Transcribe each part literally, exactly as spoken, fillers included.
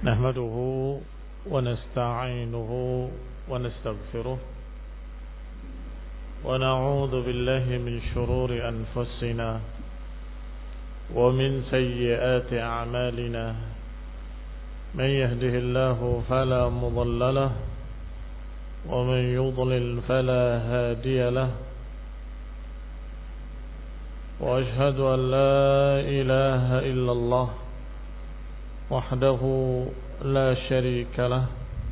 نحمده ونستعينه ونستغفره ونعوذ بالله من شرور أنفسنا ومن سيئات أعمالنا من يهده الله فلا مضل له ومن يضلل فلا هادي له وأشهد أن لا إله إلا الله وحده لا شريك له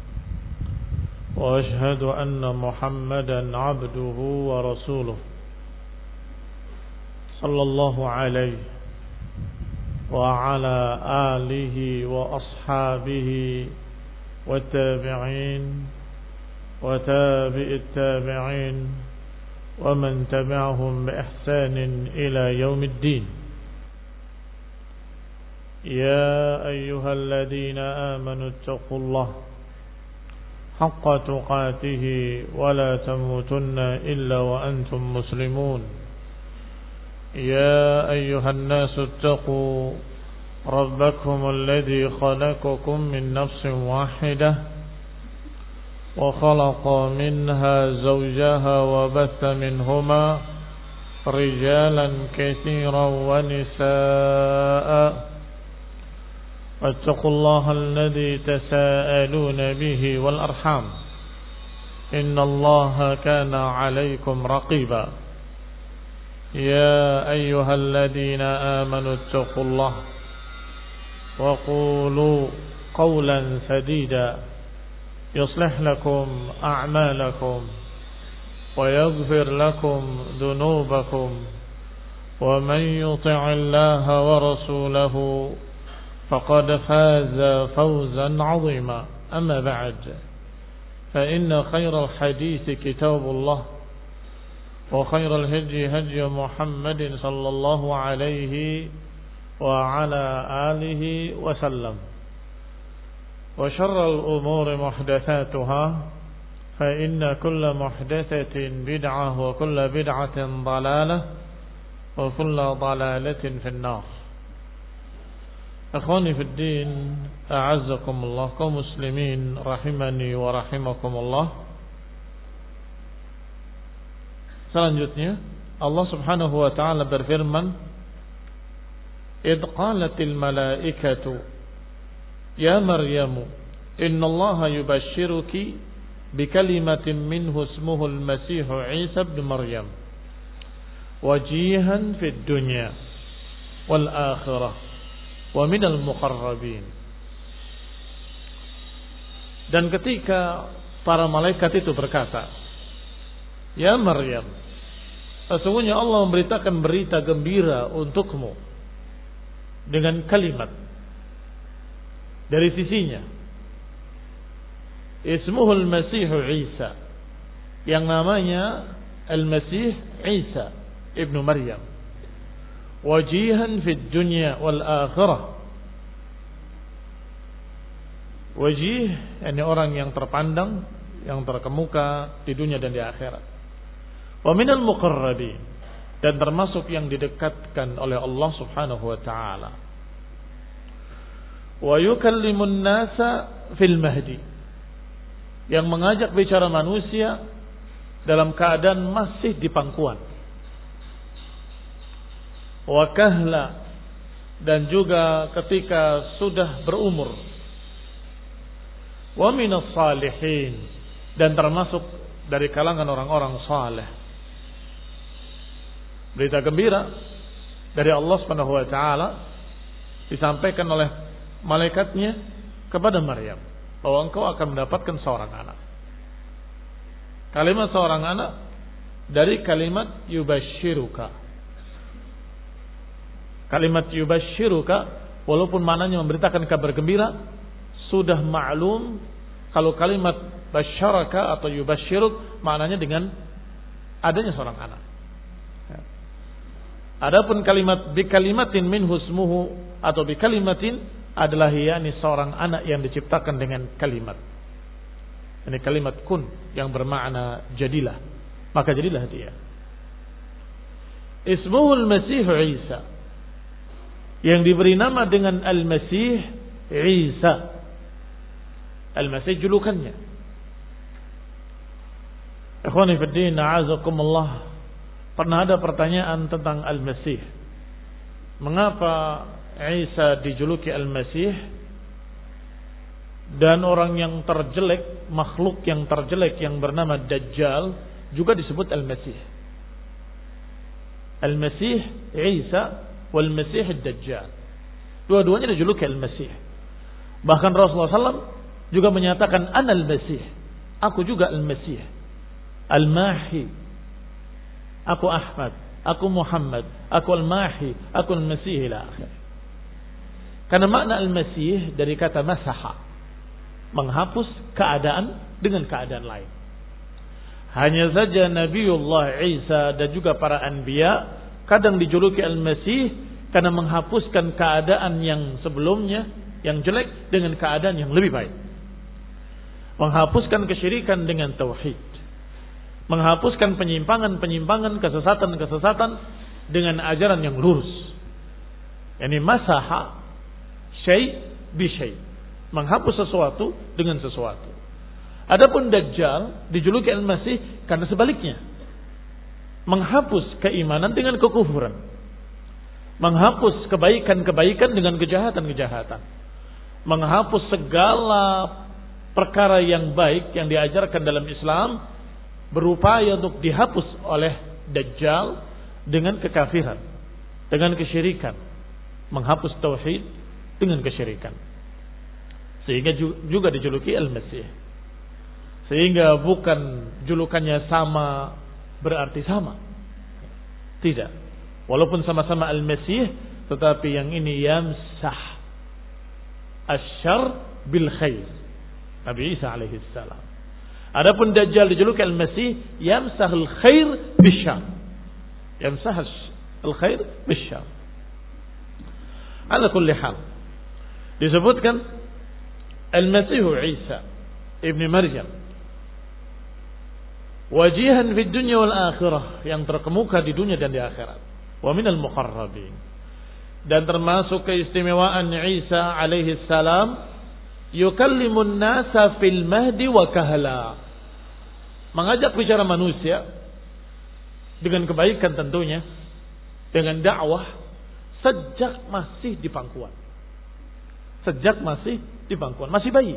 وأشهد أن محمدا عبده ورسوله صلى الله عليه وعلى آله وأصحابه والتابعين وتابع التابعين ومن تبعهم بإحسان إلى يوم الدين. يا أيها الذين آمنوا اتقوا الله حق تقاته ولا تموتن إلا وأنتم مسلمون. يا أيها الناس اتقوا ربكم الذي خلقكم من نفس واحدة وخلق منها زوجها وبث منهما رجالا كثيرا ونساء واتقوا الله الذي تساءلون به والأرحام إن الله كان عليكم رقيبا. يا أيها الذين آمنوا اتقوا الله وقولوا قولا سديدا يصلح لكم أعمالكم ويغفر لكم ذنوبكم ومن يطع الله ورسوله فقد فاز فوزا عظيما. أما بعد فإن خير الحديث كتاب الله وخير الهدي هدي محمد صلى الله عليه وعلى آله وسلم وشر الأمور محدثاتها فإن كل محدثة بدعة وكل بدعة ضلالة وكل ضلالة في النار. Akhwani fid din, a'azzakumullah, kaum muslimin rahimani wa rahimakumullah. Selanjutnya Allah Subhanahu wa taala berfirman, "Idh qalatil malaikatu ya Maryamu innallaha yubashshiruki bikalimatin minhu ismuhu al-Masih Isa ibn Maryam wajihan fid dunya wal akhirah wa minal muqarrabin." Dan ketika para malaikat itu berkata, "Ya Maryam, sesungguhnya Allah memberitakan berita gembira untukmu dengan kalimat dari sisinya, ismuhul Masih Isa, yang namanya Al-Masih Isa ibnu Maryam, wajihan fid dunya wal akhirah." Wajih, ini orang yang terpandang, yang terkemuka di dunia dan di akhirat. Wa minal muqarrabin, dan termasuk yang didekatkan oleh Allah Subhanahu wa taala. Wa yukallimun nasa fil mahdi, yang mengajak bicara manusia dalam keadaan masih di pangkuan. Wa kahla, dan juga ketika sudah berumur. Wa minas salihin, dan termasuk dari kalangan orang-orang saleh. Berita gembira dari Allah Subhanahu wa taala disampaikan oleh malaikatnya kepada Maryam bahwa engkau akan mendapatkan seorang anak. Kalimat seorang anak dari kalimat yubashshiruka. Kalimat yubashshiruka walaupun maknanya memberitakan kabar gembira, sudah maklum kalau kalimat basyaraka atau yubashshiruk maknanya dengan adanya seorang anak. Adapun kalimat bikalimatin minhu ismuhu atau bikalimatin adalah yakni seorang anak yang diciptakan dengan kalimat. Ini kalimat kun yang bermakna jadilah. Maka jadilah dia. Ismuhul Masih Isa, yang diberi nama dengan Al-Masih Isa Al-Masih julukannya. Ikhwani fi din, a'azakumullah. Pernah ada pertanyaan tentang Al-Masih. Mengapa Isa dijuluki Al-Masih dan orang yang terjelek, makhluk yang terjelek yang bernama Dajjal juga disebut Al-Masih? Al-Masih Isa wal Masih Ad-Dajjal. Dua-duanya dijuluki Al-Masih. Bahkan Rasulullah sallallahu alaihi wasallam juga menyatakan ana Al-Masih. Aku juga Al-Masih. Al-Mahi. Aku Ahmad, aku Muhammad, aku Al-Mahi, aku Al-Masih ila akhir. Karena makna Al-Masih dari kata masaha, menghapus keadaan dengan keadaan lain. Hanya saja Nabiullah Isa dan juga para anbiya kadang dijuluki Al-Masih karena menghapuskan keadaan yang sebelumnya yang jelek dengan keadaan yang lebih baik. Menghapuskan kesyirikan dengan tauhid. Menghapuskan penyimpangan-penyimpangan, kesesatan-kesesatan dengan ajaran yang lurus. Yani masaha syai' bi syai'. Menghapus sesuatu dengan sesuatu. Adapun Dajjal dijuluki Al-Masih karena sebaliknya. Menghapus keimanan dengan kekufuran. Menghapus kebaikan-kebaikan dengan kejahatan-kejahatan. Menghapus segala perkara yang baik yang diajarkan dalam Islam, berupaya untuk dihapus oleh Dajjal dengan kekafiran, dengan kesyirikan. Menghapus tauhid dengan kesyirikan. Sehingga juga dijuluki Al-Masih. Sehingga bukan julukannya sama berarti sama. Tidak. Walaupun sama-sama Al-Masih, tetapi yang ini yamsah asyarr bil khair. Nabi Isa alaihi salam. Adapun Dajjal dijuluki Al-Masih, yamsahul khair bisyarr. Yamsah al-khair bisyarr. Ala kulli hal. Disebutkan Al-Masih Isa ibn Maryam wajihan fi dunya wal akhirah, yang terkemuka di dunia dan di akhirat. Wa minal muqarrabin. Dan termasuk keistimewaan Isa alaihi salam, yukallimun nasa fil mahdi wa kahla. Mengajak bicara manusia dengan kebaikan tentunya, dengan dakwah sejak masih di pangkuan. Sejak masih di pangkuan, masih bayi.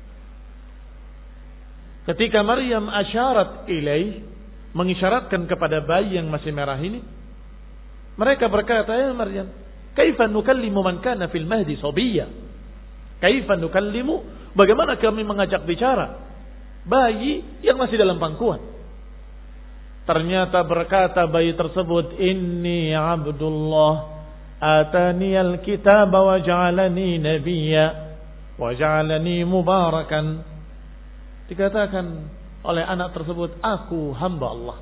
Ketika Maryam asyarat ilaih, mengisyaratkan kepada bayi yang masih merah ini, mereka berkata, ya Maryam, kaifa nukallimu man kana fil mahdi sabiyya? Kaifa nukallimu? Bagaimana kami mengajak bicara bayi yang masih dalam pangkuan? Ternyata berkata bayi tersebut, inni abdullah ataniyal kitaba wa ja'alani nabiyya wa ja'alani mubarakan. Dikatakan oleh anak tersebut, aku hamba Allah.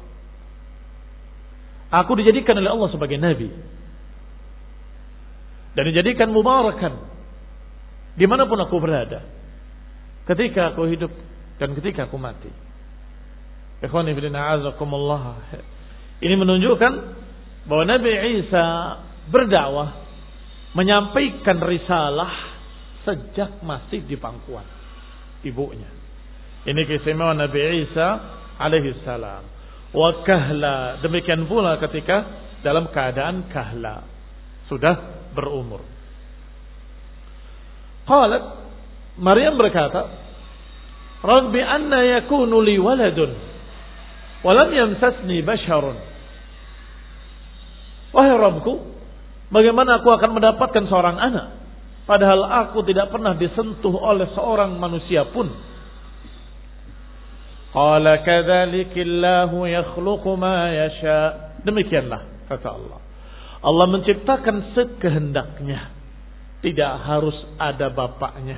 Aku dijadikan oleh Allah sebagai nabi. Dan dijadikan mubarakan dimanapun aku berada. Ketika aku hidup dan ketika aku mati. Ikhwani fillah a'azakumullah. Ini menunjukkan bahwa Nabi Isa berdakwah, menyampaikan risalah sejak masih di pangkuan ibunya. Ini keistimewaan Nabi Isa alaihi salam. Wa kahla, demikian pula ketika dalam keadaan kahla, sudah berumur. Qalat, Maryam berkata, Rabbi anna yakunu li waladun wa lam yamsasni basharun. Wahai Rabbku, bagaimana aku akan mendapatkan seorang anak padahal aku tidak pernah disentuh oleh seorang manusia pun. Qala kadzalikillahu yakhluqu ma yasha. Demikianlah kata Allah. Allah menciptakan sekehendaknya. Tidak harus ada bapaknya.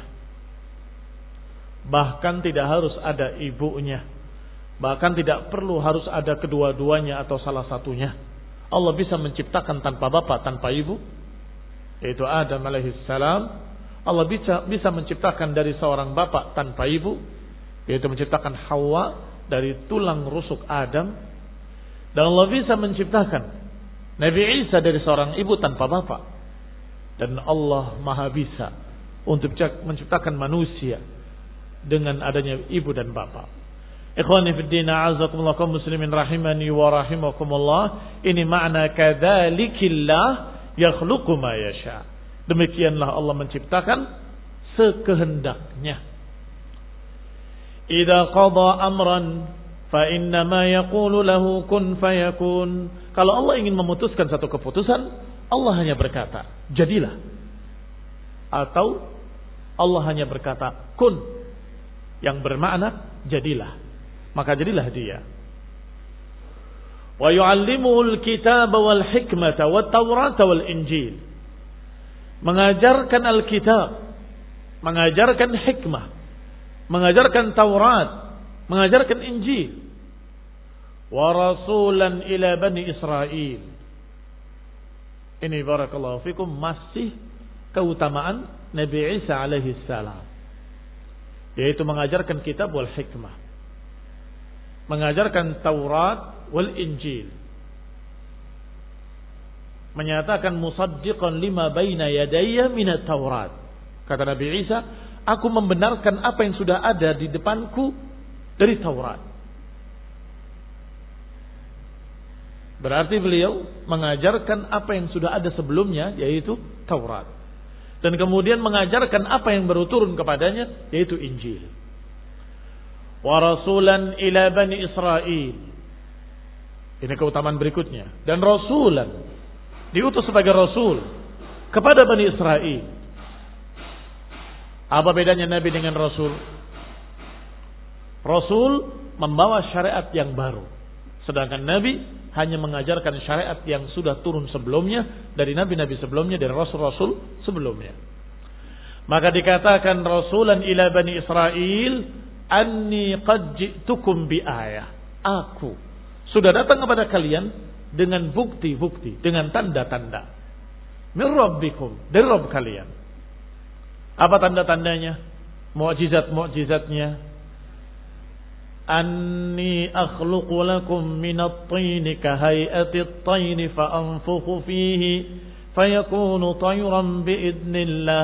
Bahkan tidak harus ada ibunya. Bahkan tidak perlu harus ada kedua-duanya atau salah satunya. Allah bisa menciptakan tanpa bapak, tanpa ibu. Yaitu Adam alaihissalam. Allah bisa, bisa menciptakan dari seorang bapak tanpa ibu. Yaitu menciptakan Hawa dari tulang rusuk Adam. Dan Allah bisa menciptakan Nabi Isa dari seorang ibu tanpa bapak. Dan Allah maha bisa untuk menciptakan manusia dengan adanya ibu dan bapak. Ikhwani fid din, a'azakumullah kaum muslimin rahimani wa rahimakumullah. Ini makna kadzalikillah yakhluqu ma yasha. Demikianlah Allah menciptakan sekehendaknya. Idza qada amran fa inna ma yaqulu lahu kun fayakun. Kalau Allah ingin memutuskan satu keputusan, Allah hanya berkata, jadilah. Atau Allah hanya berkata, kun, yang bermakna jadilah. Maka jadilah dia. Wa yu'allimuhul kitaba wal hikmata wat taurata wal injil. Mengajarkan Alkitab, mengajarkan hikmah, mengajarkan Taurat, mengajarkan Injil. Wa rasulan ila bani Israel. Ini barakallahu fikum masih keutamaan Nabi Isa alaihi salam, yaitu mengajarkan kitab wal hikmah, mengajarkan Taurat wal Injil, menyatakan musaddiqan lima baina yadayya minat Taurat. Kata Nabi Isa, aku membenarkan apa yang sudah ada di depanku dari Taurat. Berarti beliau mengajarkan apa yang sudah ada sebelumnya, yaitu Taurat. Dan kemudian mengajarkan apa yang baru turun kepadanya, yaitu Injil. Wa rasulan ila bani Israel. Ini keutamaan berikutnya. Dan rasulan, diutus sebagai rasul kepada Bani Israel. Apa bedanya Nabi dengan rasul? Rasul membawa syariat yang baru, sedangkan Nabi hanya mengajarkan syariat yang sudah turun sebelumnya dari nabi-nabi sebelumnya dan rasul-rasul sebelumnya. Maka dikatakan rasulan ila Bani Israel, anni qad ji'tukum bi ayah. Aku sudah datang kepada kalian dengan bukti-bukti, dengan tanda-tanda. Min rabbikum, dari Rabb kalian. Apa tanda-tandanya? Mu'jizat-mu'jizatnya. Anni akhluqu lakum minat tini kahayati tayni fa'anfukhu fihi fayakunu tayran biidnillah.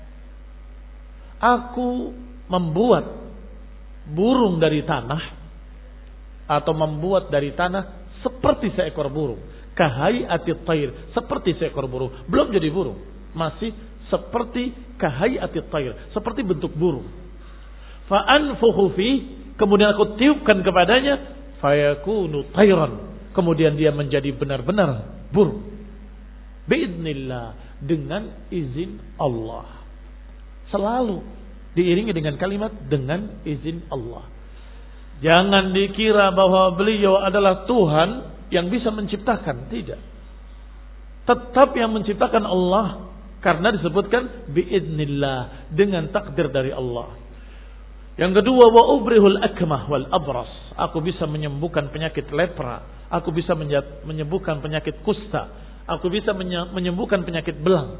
Aku membuat burung dari tanah, atau membuat dari tanah seperti seekor burung. Kahayati tayr, seperti seekor burung. Belum jadi burung, masih seperti kahayati tayr, seperti bentuk burung. Fa'anfukhu fihi, kemudian aku tiupkan kepadanya, fayakunu tayran, kemudian dia menjadi benar-benar burung. Biidnillah, dengan izin Allah. Selalu diiringi dengan kalimat dengan izin Allah. Jangan dikira bahwa beliau adalah Tuhan yang bisa menciptakan. Tidak. Tetap yang menciptakan Allah, karena disebutkan biidnillah, dengan takdir dari Allah. Yang kedua, wa ubrihul akmah wal abras. Aku bisa menyembuhkan penyakit lepra, aku bisa menyembuhkan penyakit kusta, aku bisa menyembuhkan penyakit belang.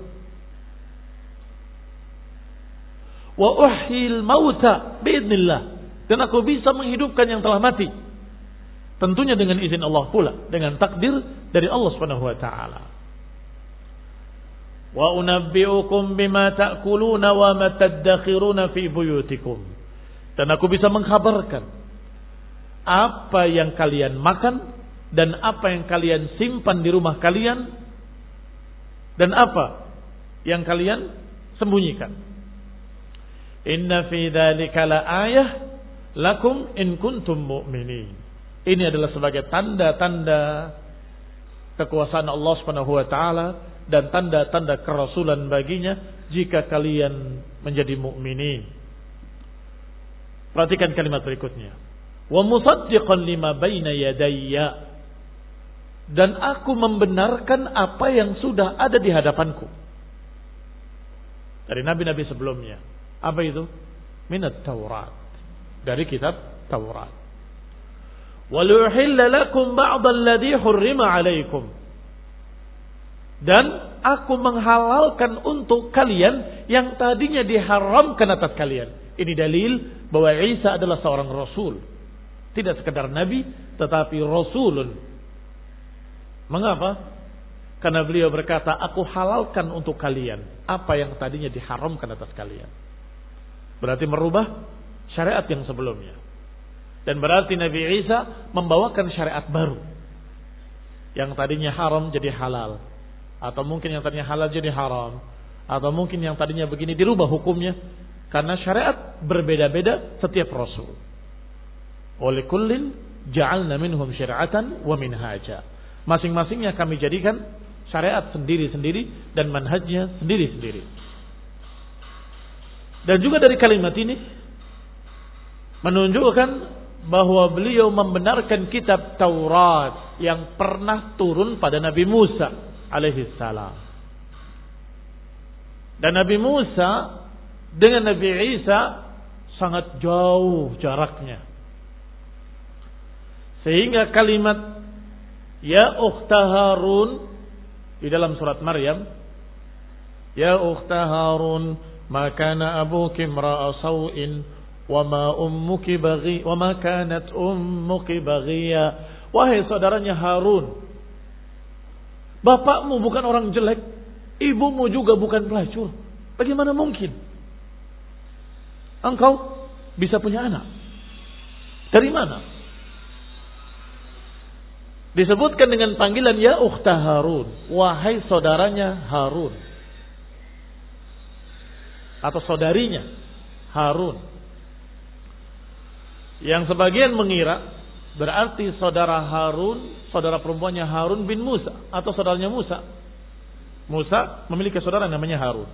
Wa uhyil mauta biidnillah, dan aku bisa menghidupkan yang telah mati. Tentunya dengan izin Allah pula, dengan takdir dari Allah Subhanahu wa taala. Wa unabbiukum bima ta'kuluna wa ma tadakhiruna fi buyutikum. Dan aku bisa mengkhabarkan apa yang kalian makan dan apa yang kalian simpan di rumah kalian dan apa yang kalian sembunyikan. Inna fi dzalika la ayah lakum in kuntum mu'minin. Ini adalah sebagai tanda-tanda kekuasaan Allah Subhanahu wa taala dan tanda-tanda kerasulan baginya jika kalian menjadi mukminin. Perhatikan kalimat berikutnya. Wa musaddiqan lima baina yadayya, dan aku membenarkan apa yang sudah ada di hadapanku dari nabi-nabi sebelumnya. Apa itu? Minat Taurat, dari kitab Taurat. Wa luhilla lakum ba'd alladhi hurrima 'alaikum, dan aku menghalalkan untuk kalian yang tadinya diharamkan atas kalian. Ini dalil bahwa Isa adalah seorang rasul, tidak sekedar nabi tetapi rasulun. Mengapa? Karena beliau berkata, aku halalkan untuk kalian apa yang tadinya diharamkan atas kalian. Berarti merubah syariat yang sebelumnya. Dan berarti Nabi Isa membawakan syariat baru. Yang tadinya haram jadi halal. Atau mungkin yang tadinya halal jadi haram. Atau mungkin yang tadinya begini dirubah hukumnya. Karena syariat berbeda-beda setiap Rasul. Walikullin ja'alna minhum syari'atan wa minhaja. Masing-masingnya kami jadikan syariat sendiri-sendiri dan manhajnya sendiri-sendiri. Dan juga dari kalimat ini menunjukkan bahwa beliau membenarkan kitab Taurat yang pernah turun pada Nabi Musa alaihi salam. Dan Nabi Musa dengan Nabi Isa sangat jauh jaraknya. Sehingga kalimat ya ukhta Harun di dalam surat Maryam, ya ukhta Harun ma kana abuki imra'a sawin wa ma ummuki baghi wa ma kanat ummuki baghiya. Wahai saudaranya Harun, bapakmu bukan orang jelek, ibumu juga bukan pelacur. Bagaimana mungkin engkau bisa punya anak? Dari mana? Disebutkan dengan panggilan ya ukhta Harun, wahai saudaranya Harun, atau saudarinya Harun. Yang sebagian mengira berarti saudara Harun, saudara perempuannya Harun bin Musa, atau saudaranya Musa. Musa memiliki saudara namanya Harun,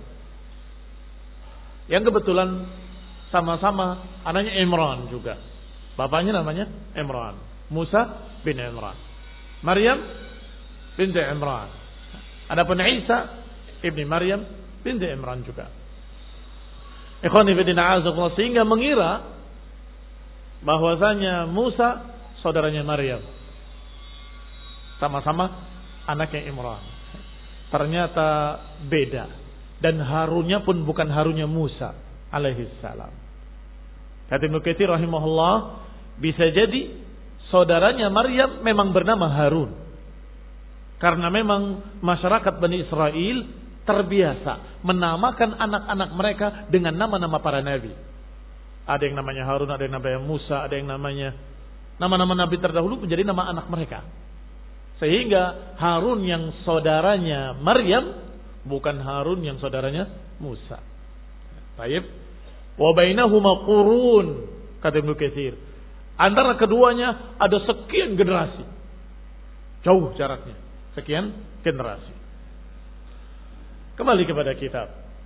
yang kebetulan sama-sama anaknya Imran juga. Bapaknya namanya Imran, Musa bin Imran, Maryam binti Imran. Adapun Isa ibni Maryam binti Imran juga. Ikhwani fillah, sehingga mengira bahwasanya Musa saudaranya Maryam, sama-sama anaknya Imran. Ternyata beda, dan Harunnya pun bukan Harunnya Musa alaihi salam. Kata Ibnu Katsir rahimahullah, bisa jadi saudaranya Maryam memang bernama Harun, karena memang masyarakat Bani Israel terbiasa menamakan anak-anak mereka dengan nama-nama para nabi. Ada yang namanya Harun, ada yang namanya Musa, ada yang namanya nama-nama nabi terdahulu menjadi nama anak mereka. Sehingga Harun yang saudaranya Maryam bukan Harun yang saudaranya Musa. Baik. Wa bainahuma qurun, kata Ibnu Katsir. Antara keduanya ada sekian generasi. Jauh jaraknya, sekian generasi. Kembali kepada kitab.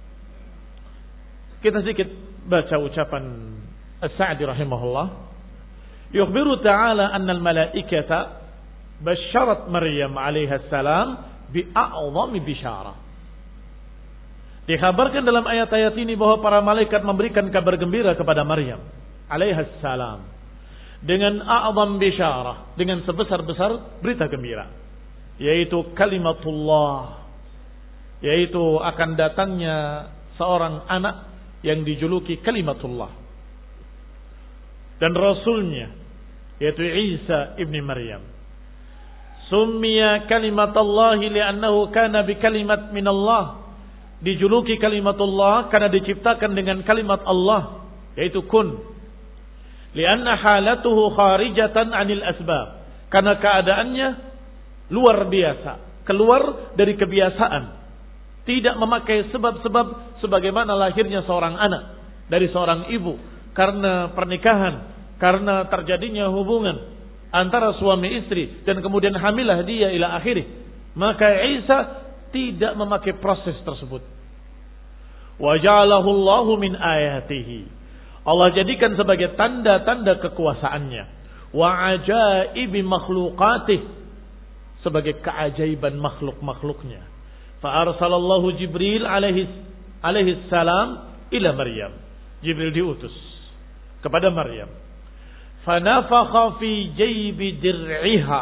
Kita sedikit baca ucapan As-Sa'di rahimahullah. Yukhbiru ta'ala anna al-malaikata basyarat Maryam alaiha salam bi'a'zami bisyarah. Dikhabarkan dalam ayat-ayat ini bahwa para malaikat memberikan kabar gembira kepada Maryam alaiha salam dengan a'zam bisyarah, dengan sebesar-besar berita gembira, yaitu kalimatullah, yaitu akan datangnya seorang anak yang dijuluki kalimatullah, dan rasulnya yaitu Isa ibni Maryam. Summiya kalimatullahi li'annahu kana bi kalimat minallah, dijuluki kalimatullah karena diciptakan dengan kalimat Allah, yaitu kun. Li'anna halatuhu kharijatan 'anil asbab, karena keadaannya luar biasa, keluar dari kebiasaan. Tidak memakai sebab-sebab sebagaimana lahirnya seorang anak dari seorang ibu karena pernikahan, karena terjadinya hubungan antara suami istri dan kemudian hamilah dia ila akhirih. Maka Isa tidak memakai proses tersebut. Wa ja'alahu Allahu min ayatihi, Allah jadikan sebagai tanda-tanda kekuasaannya. Wa ajaibi makhluqatih, sebagai keajaiban makhluk-makhluknya. Fa'arsalallahu Jibril alaihi alaihi salam ila Maryam. Jibril diutus kepada Maryam. Fanafakha fi jaybi dir'iha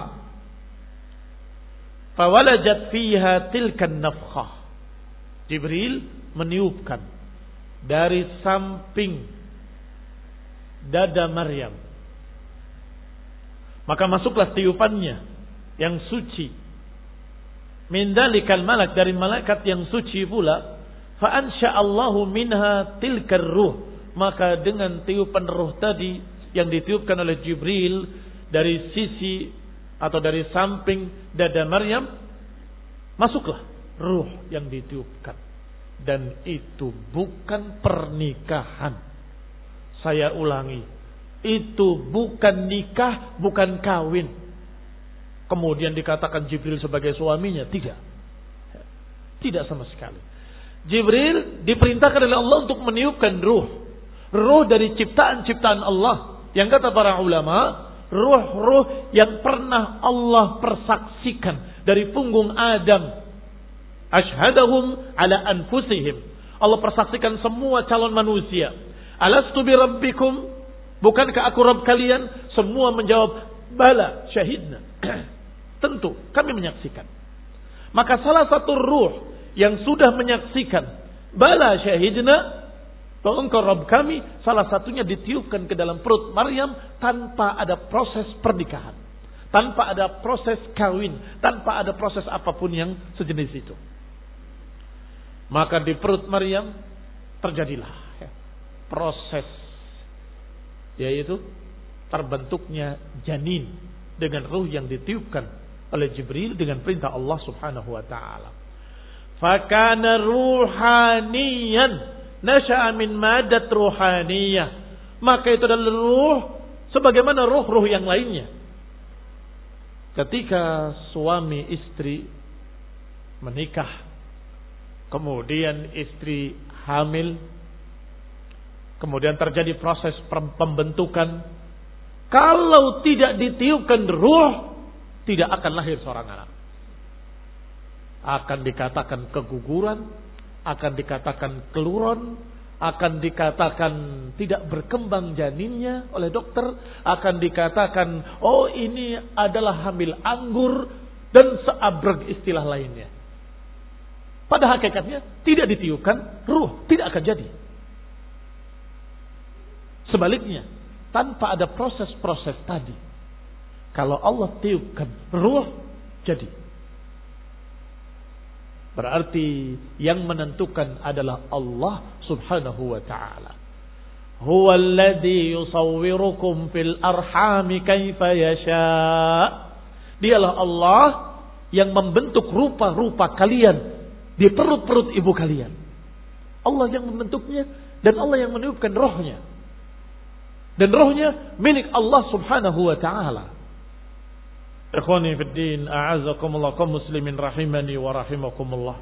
fawalajat fiha tilka an-nafkhah. Jibril meniupkan dari samping dada Maryam, maka masuklah tiupannya yang suci. Min dalikal malak, dari malaikat yang suci pula. Fa ansha'allahu minha tilkar ruh, maka dengan tiupan ruh tadi yang ditiupkan oleh Jibril dari sisi atau dari samping dada Maryam, masuklah ruh yang ditiupkan. Dan itu bukan pernikahan. Saya ulangi, itu bukan nikah, bukan kawin. Kemudian dikatakan Jibril sebagai suaminya, tidak. Tidak sama sekali. Jibril diperintahkan oleh Allah untuk meniupkan ruh. Ruh dari ciptaan-ciptaan Allah. Yang kata para ulama, ruh-ruh yang pernah Allah persaksikan dari punggung Adam. Ashhadahum ala anfusihim. Allah persaksikan semua calon manusia. Alastu bi rabbikum? Bukankah aku Rabb kalian? Semua menjawab, bala, syahidna. Tentu, kami menyaksikan. Maka salah satu ruh yang sudah menyaksikan, bala, syahidna, bahwa engkau Rabb kami, salah satunya ditiupkan ke dalam perut Maryam tanpa ada proses pernikahan. Tanpa ada proses kawin. Tanpa ada proses apapun yang sejenis itu. Maka di perut Maryam terjadilah proses, yaitu terbentuknya janin dengan ruh yang ditiupkan oleh Jibril dengan perintah Allah Subhanahu wa taala. Fakana ruhaniyan, nasha'a min madat ruhaniyah. Maka itu adalah ruh sebagaimana ruh-ruh yang lainnya. Ketika suami istri menikah, kemudian istri hamil, kemudian terjadi proses pembentukan. Kalau tidak ditiupkan ruh, tidak akan lahir seorang anak. Akan dikatakan keguguran, akan dikatakan keluron, akan dikatakan tidak berkembang janinnya oleh dokter, akan dikatakan, oh ini adalah hamil anggur, dan seabrek istilah lainnya. Pada hakikatnya tidak ditiupkan ruh, tidak akan jadi. Sebaliknya, tanpa ada proses-proses tadi, kalau Allah tiupkan ruh, jadi. Berarti yang menentukan adalah Allah Subhanahu wa ta'ala. Huwa alladhi yusawwirukum fil arhami kaifa yasha. Dialah Allah yang membentuk rupa-rupa kalian di perut-perut ibu kalian. Allah yang membentuknya dan Allah yang meniupkan rohnya. Dan rohnya milik Allah Subhanahu wa ta'ala. Ikhwani fid din, a'azakumullah kaum muslimin rahimani wa rahimakumullah.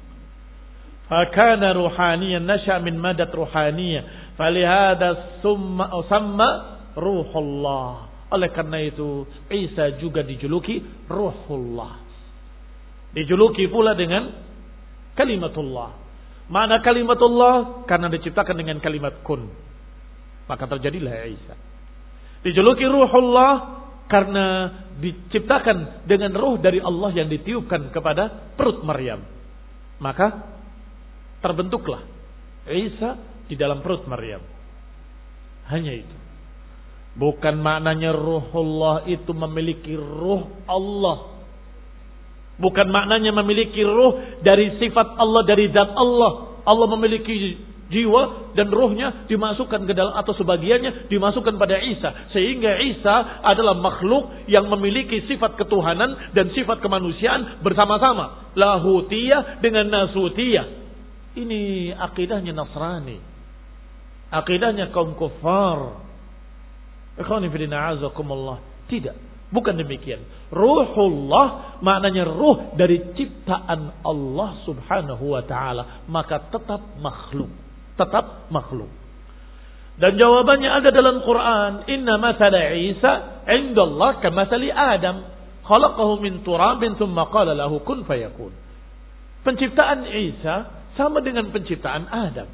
Fakana ruhaniyan, nasha' min madat ruhaniyah, falihada summa usamma ruhullah. Oleh karena itu Isa juga dijuluki Ruhullah. Dijuluki pula dengan kalimatullah. Mana kalimatullah? Karena diciptakan dengan kalimat kun. Maka terjadilah Isa. Dijuluki Ruhullah karena diciptakan dengan ruh dari Allah yang ditiupkan kepada perut Maryam. Maka terbentuklah Isa di dalam perut Maryam. Hanya itu. Bukan maknanya Ruhullah itu memiliki ruh Allah. Bukan maknanya memiliki ruh dari sifat Allah, dari zat Allah. Allah memiliki jiwa dan ruhnya dimasukkan ke dalam, atau sebagiannya dimasukkan pada Isa. Sehingga Isa adalah makhluk yang memiliki sifat ketuhanan dan sifat kemanusiaan bersama-sama. Lahutiyah dengan nasutiyah. Ini akidahnya Nasrani. Akidahnya kaum kufar. Ikhwani fillah azakumullah. Tidak. Bukan demikian. Ruhullah maknanya ruh dari ciptaan Allah Subhanahu wa ta'ala. Maka tetap makhluk. Tetap makhluk. Dan jawabannya ada dalam Quran. Inna mathala Isa indallah kamathali Adam. Khalaqahu min turabin thumma qala lahu kun fayakun. Penciptaan Isa sama dengan penciptaan Adam.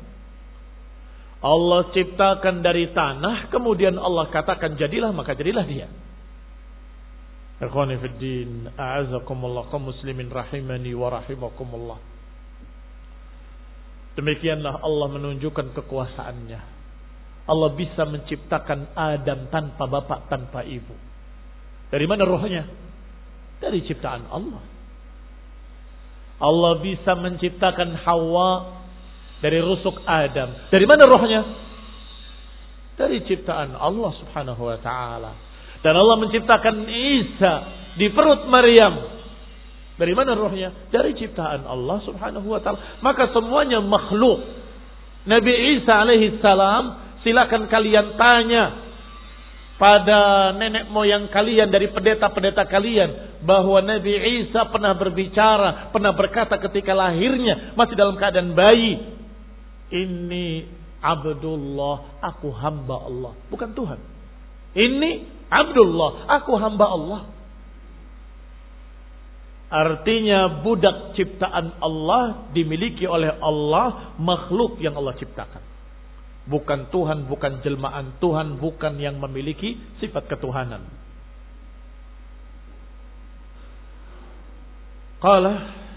Allah ciptakan dari tanah, kemudian Allah katakan jadilah, maka jadilah dia. Ikhwani fid din, a'azakumullah kaum muslimin rahimani wa rahimakumullah. Demikianlah Allah menunjukkan kekuasaannya. Allah bisa menciptakan Adam tanpa bapak, tanpa ibu. Dari mana rohnya? Dari ciptaan Allah. Allah bisa menciptakan Hawa dari rusuk Adam. Dari mana rohnya? Dari ciptaan Allah subhanahu wa ta'ala. Dan Allah menciptakan Isa di perut Maryam. Dari mana rohnya? Dari ciptaan Allah subhanahu wa ta'ala. Maka semuanya makhluk. Nabi Isa alaihi salam, silakan kalian tanya pada nenek moyang kalian dari pendeta-pendeta kalian bahwa Nabi Isa pernah berbicara, pernah berkata ketika lahirnya masih dalam keadaan bayi, ini Abdullah, aku hamba Allah, bukan Tuhan. Ini Abdullah, aku hamba Allah. Artinya budak ciptaan Allah dimiliki oleh Allah, makhluk yang Allah ciptakan. Bukan Tuhan, bukan jelmaan Tuhan, bukan yang memiliki sifat ketuhanan. Qala,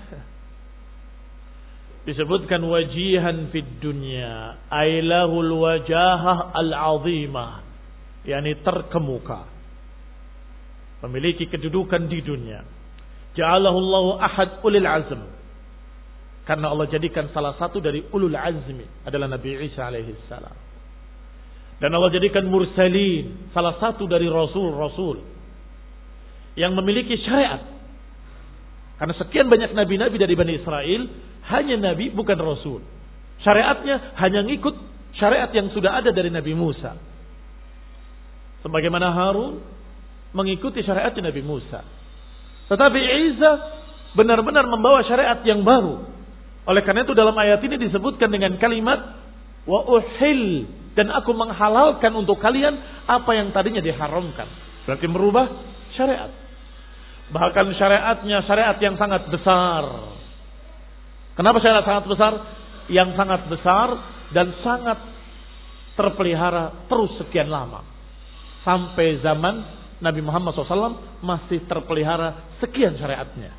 disebutkan wajihan fid dunya, ailahul wajahah al-azimah, yakni terkemuka, memiliki kedudukan di dunia. Ja'alahu Allahu ahad ulil azm, karena Allah jadikan salah satu dari ulul azmi adalah Nabi Isa alaihi salam. Dan Allah jadikan mursalin, salah satu dari rasul-rasul yang memiliki syariat. Karena sekian banyak nabi-nabi dari Bani Israel, hanya nabi bukan rasul. Syariatnya hanya ngikut syariat yang sudah ada dari Nabi Musa. Sebagaimana Harun mengikuti syariatnya Nabi Musa. Tetapi Isa benar-benar membawa syariat yang baru. Oleh karena itu dalam ayat ini disebutkan dengan kalimat wa uhil, dan aku menghalalkan untuk kalian apa yang tadinya diharamkan. Berarti merubah syariat. Bahkan syariatnya syariat yang sangat besar. Kenapa syariat sangat besar? Yang sangat besar dan sangat terpelihara terus sekian lama. Sampai zaman Nabi Muhammad shallallahu alaihi wasallam masih terpelihara sekian syariatnya.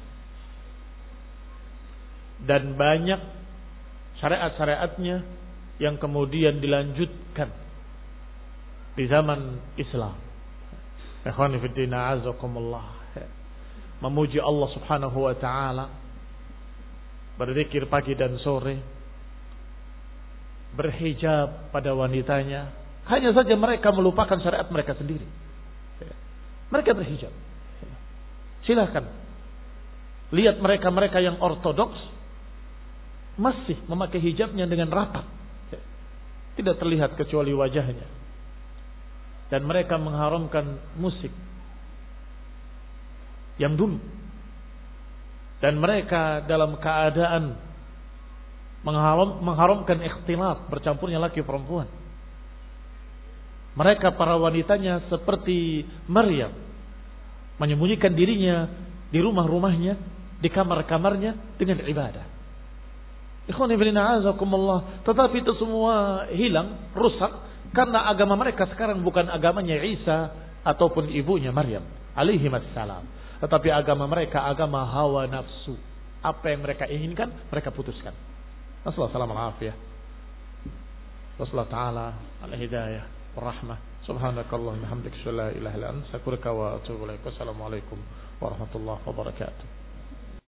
Dan banyak syariat-syariatnya yang kemudian dilanjutkan di zaman Islam. Ikhwani fid din, a'azakumullah. Memuji Allah subhanahu wa ta'ala, berzikir pagi dan sore, berhijab pada wanitanya. Hanya saja mereka melupakan syariat mereka sendiri. Mereka berhijab. Silakan lihat mereka-mereka yang ortodoks masih memakai hijabnya dengan rapat, tidak terlihat kecuali wajahnya. Dan mereka mengharamkan musik yang dulu. Dan mereka dalam keadaan mengharam, mengharamkan ikhtilat, bercampurnya laki perempuan. Mereka para wanitanya seperti Maryam, menyembunyikan dirinya di rumah-rumahnya, di kamar-kamarnya dengan ibadah. Ikhwani fillah, azakumullah. Tetapi itu semua hilang, rusak, karena agama mereka sekarang bukan agamanya Isa ataupun ibunya Maryam alaihi wassalam, tetapi agama mereka agama hawa nafsu. Apa yang mereka inginkan mereka putuskan. Nasallahu alaihi wasallam taala al hidayah warahmah. Subhanakallahumma hamdika la ilaha illa anta astaghfiruka wa atubu ilaik. Wassalamualaikum warahmatullahi wabarakatuh.